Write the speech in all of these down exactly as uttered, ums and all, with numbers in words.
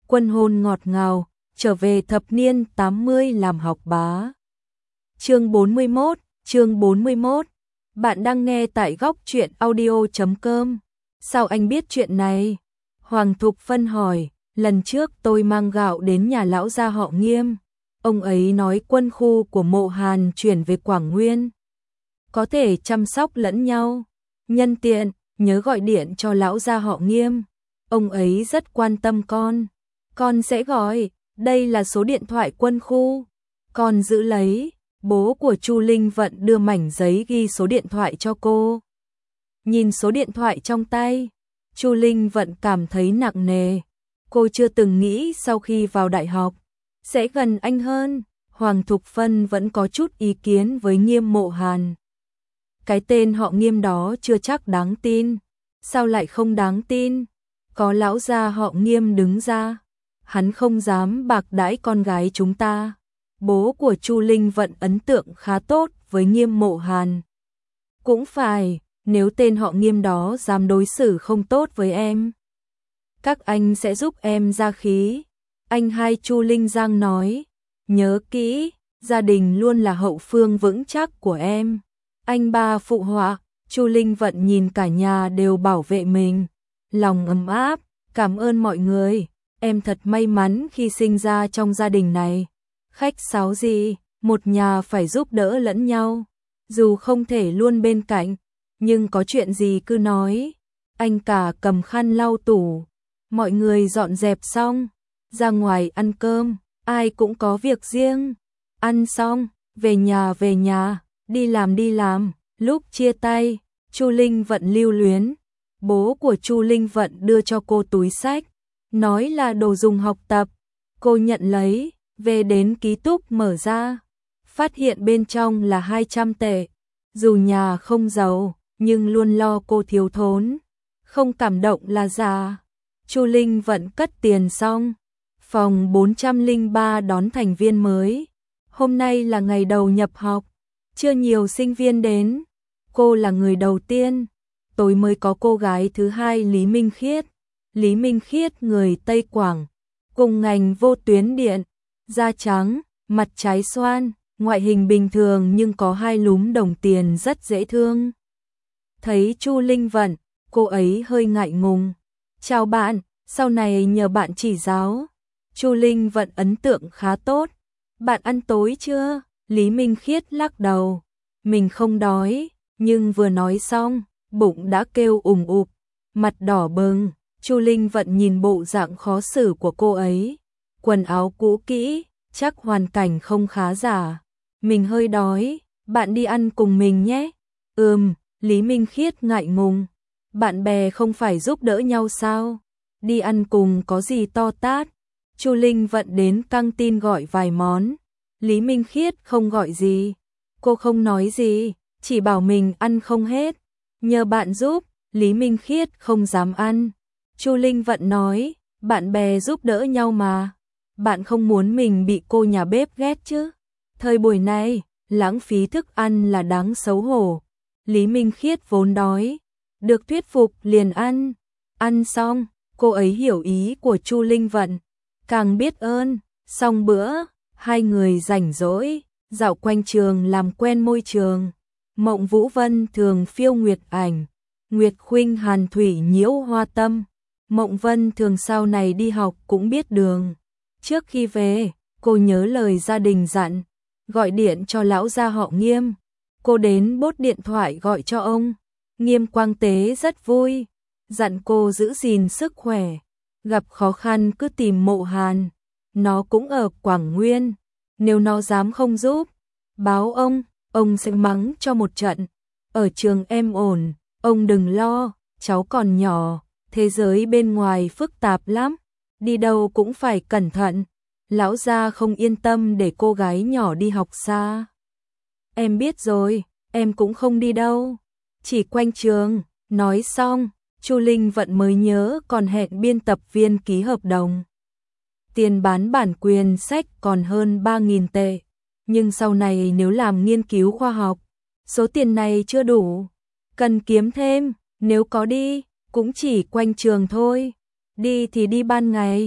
Quân hôn ngọt ngào, trở về thập niên tám mươi làm học bá. Chương bốn mươi mốt, chương bốn mươi mốt. Bạn đang nghe tại góc truyện audio chấm com. Sao anh biết chuyện này? Hoàng Thục Phân hỏi, lần trước tôi mang gạo đến nhà lão gia họ Nghiêm. Ông ấy nói quân khu của Mộ Hàn chuyển về Quảng Nguyên. Có thể chăm sóc lẫn nhau. Nhân tiện, nhớ gọi điện cho lão gia họ Nghiêm. Ông ấy rất quan tâm con. Con sẽ gọi, đây là số điện thoại quân khu. Con giữ lấy. Bố của Chu Linh Vận đưa mảnh giấy ghi số điện thoại cho cô. Nhìn số điện thoại trong tay, Chu Linh Vận cảm thấy nặng nề. Cô chưa từng nghĩ sau khi vào đại học sẽ gần anh hơn. Hoàng Thục Phân vẫn có chút ý kiến với Nghiêm Mộ Hàn. Cái tên họ Nghiêm đó chưa chắc đáng tin. Sao lại không đáng tin? Có lão gia họ Nghiêm đứng ra, hắn không dám bạc đãi con gái chúng ta. Bố của Chu Linh Vận ấn tượng khá tốt với Nghiêm Mộ Hàn. Cũng phải, nếu tên họ Nghiêm đó dám đối xử không tốt với em, các anh sẽ giúp em ra khí. Anh hai Chu Linh Giang nói, nhớ kỹ, gia đình luôn là hậu phương vững chắc của em. Anh ba phụ họa, Chu Linh Vận nhìn cả nhà đều bảo vệ mình, lòng ấm áp, cảm ơn mọi người, em thật may mắn khi sinh ra trong gia đình này. Khách sáo gì, một nhà phải giúp đỡ lẫn nhau, dù không thể luôn bên cạnh, nhưng có chuyện gì cứ nói. Anh cả cầm khăn lau tủ, mọi người dọn dẹp xong, ra ngoài ăn cơm, ai cũng có việc riêng. Ăn xong, về nhà về nhà, đi làm đi làm. Lúc chia tay, Chu Linh Vận lưu luyến. Bố của Chu Linh Vận đưa cho cô túi sách, nói là đồ dùng học tập. Cô nhận lấy, về đến ký túc mở ra, phát hiện bên trong là hai trăm tệ. Dù nhà không giàu, nhưng luôn lo cô thiếu thốn, không cảm động là già. Chu Linh Vận cất tiền xong, phòng bốn trăm lẻ ba đón thành viên mới. Hôm nay là ngày đầu nhập học, chưa nhiều sinh viên đến. Cô là người đầu tiên, tối mới có cô gái thứ hai Lý Minh Khiết. Lý Minh Khiết người Tây Quảng, cùng ngành vô tuyến điện, da trắng, mặt trái xoan, ngoại hình bình thường nhưng có hai lúm đồng tiền rất dễ thương. Thấy Chu Linh Vận, cô ấy hơi ngại ngùng. Chào bạn, sau này nhờ bạn chỉ giáo. Chu Linh Vận ấn tượng khá tốt. Bạn ăn tối chưa? Lý Minh Khiết lắc đầu. Mình không đói, nhưng vừa nói xong, bụng đã kêu ủng ụp, mặt đỏ bừng. Chu Linh Vận nhìn bộ dạng khó xử của cô ấy. Quần áo cũ kỹ, chắc hoàn cảnh không khá giả. Mình hơi đói, bạn đi ăn cùng mình nhé. Ừm, Lý Minh Khiết ngại ngùng. Bạn bè không phải giúp đỡ nhau sao? Đi ăn cùng có gì to tát. Chu Linh Vận đến căng tin gọi vài món. Lý Minh Khiết không gọi gì. Cô không nói gì, chỉ bảo mình ăn không hết. Nhờ bạn giúp, Lý Minh Khiết không dám ăn. Chu Linh Vận nói, bạn bè giúp đỡ nhau mà. Bạn không muốn mình bị cô nhà bếp ghét chứ? Thời buổi này, lãng phí thức ăn là đáng xấu hổ. Lý Minh Khiết vốn đói, được thuyết phục liền ăn. Ăn xong, cô ấy hiểu ý của Chu Linh Vận, càng biết ơn. Xong bữa, hai người rảnh rỗi, dạo quanh trường làm quen môi trường. Mộng Vũ Vân thường phiêu nguyệt ảnh, Nguyệt Khuynh hàn thủy nhiễu hoa tâm. Mộng Vân thường sau này đi học cũng biết đường. Trước khi về, cô nhớ lời gia đình dặn, gọi điện cho lão gia họ Nghiêm. Cô đến bốt điện thoại gọi cho ông. Nghiêm Quang Tế rất vui, dặn cô giữ gìn sức khỏe, gặp khó khăn cứ tìm Mộ Hàn. Nó cũng ở Quảng Nguyên, nếu nó dám không giúp, báo ông, ông sẽ mắng cho một trận. Ở trường em ổn, ông đừng lo, cháu còn nhỏ, thế giới bên ngoài phức tạp lắm, đi đâu cũng phải cẩn thận. Lão gia không yên tâm để cô gái nhỏ đi học xa. Em biết rồi, em cũng không đi đâu, chỉ quanh trường. Nói xong, Chu Linh Vận mới nhớ còn hẹn biên tập viên ký hợp đồng. Tiền bán bản quyền sách còn hơn ba nghìn tệ, nhưng sau này nếu làm nghiên cứu khoa học, số tiền này chưa đủ, cần kiếm thêm. Nếu có đi, cũng chỉ quanh trường thôi. Đi thì đi ban ngày,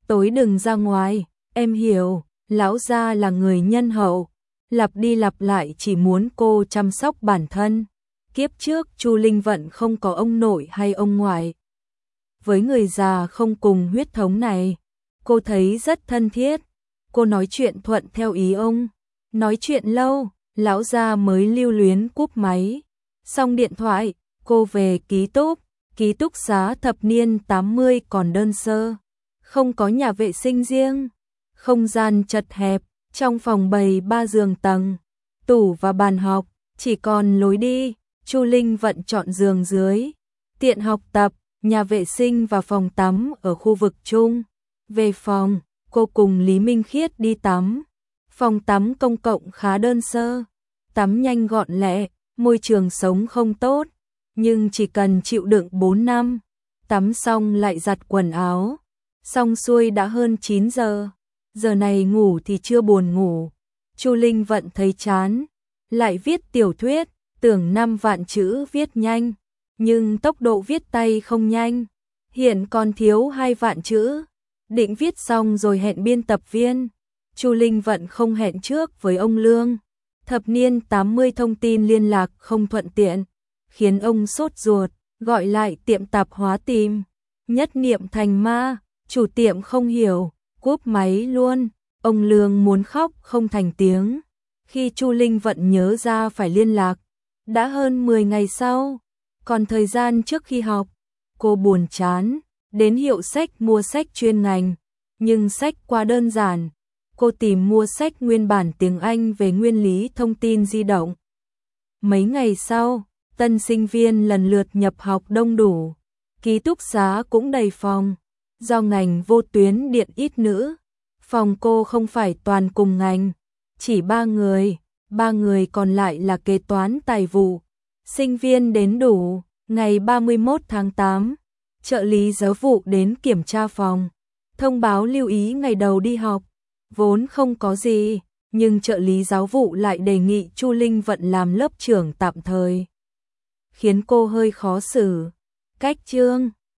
tối đừng ra ngoài, em hiểu, lão gia là người nhân hậu, lặp đi lặp lại chỉ muốn cô chăm sóc bản thân. Kiếp trước Chu Linh Vận không có ông nội hay ông ngoại. Với người già không cùng huyết thống này, cô thấy rất thân thiết. Cô nói chuyện thuận theo ý ông. Nói chuyện lâu, lão gia mới lưu luyến cúp máy. Xong điện thoại, cô về ký túc. Ký túc xá thập niên tám mươi còn đơn sơ. Không có nhà vệ sinh riêng. Không gian chật hẹp, trong phòng bày ba giường tầng, tủ và bàn học, chỉ còn lối đi. Chu Linh Vận chọn giường dưới, tiện học tập, nhà vệ sinh và phòng tắm ở khu vực chung. Về phòng, cô cùng Lý Minh Khiết đi tắm. Phòng tắm công cộng khá đơn sơ, tắm nhanh gọn lẹ, môi trường sống không tốt, nhưng chỉ cần chịu đựng bốn năm, tắm xong lại giặt quần áo. Xong xuôi đã hơn chín giờ, giờ này ngủ thì chưa buồn ngủ. Chu Linh Vận thấy chán, lại viết tiểu thuyết, tưởng năm vạn chữ viết nhanh, nhưng tốc độ viết tay không nhanh, hiện còn thiếu hai vạn chữ. Định viết xong rồi hẹn biên tập viên. Chu Linh Vận không hẹn trước với ông Lương. Thập niên tám mươi thông tin liên lạc không thuận tiện, khiến ông sốt ruột, gọi lại tiệm tạp hóa tìm. Nhất niệm thành ma, chủ tiệm không hiểu, cúp máy luôn. Ông Lương muốn khóc không thành tiếng. Khi Chu Linh Vận nhớ ra phải liên lạc, đã hơn mười ngày sau, còn thời gian trước khi học, cô buồn chán, đến hiệu sách mua sách chuyên ngành, nhưng sách quá đơn giản. Cô tìm mua sách nguyên bản tiếng Anh về nguyên lý thông tin di động. Mấy ngày sau, tân sinh viên lần lượt nhập học đông đủ, ký túc xá cũng đầy phòng. Do ngành vô tuyến điện ít nữ, phòng cô không phải toàn cùng ngành, chỉ ba người, ba người còn lại là kế toán tài vụ. Sinh viên đến đủ, ngày ba mươi mốt tháng tám, trợ lý giáo vụ đến kiểm tra phòng, thông báo lưu ý ngày đầu đi học. Vốn không có gì, nhưng trợ lý giáo vụ lại đề nghị Chu Linh Vận làm lớp trưởng tạm thời, khiến cô hơi khó xử. Cách chương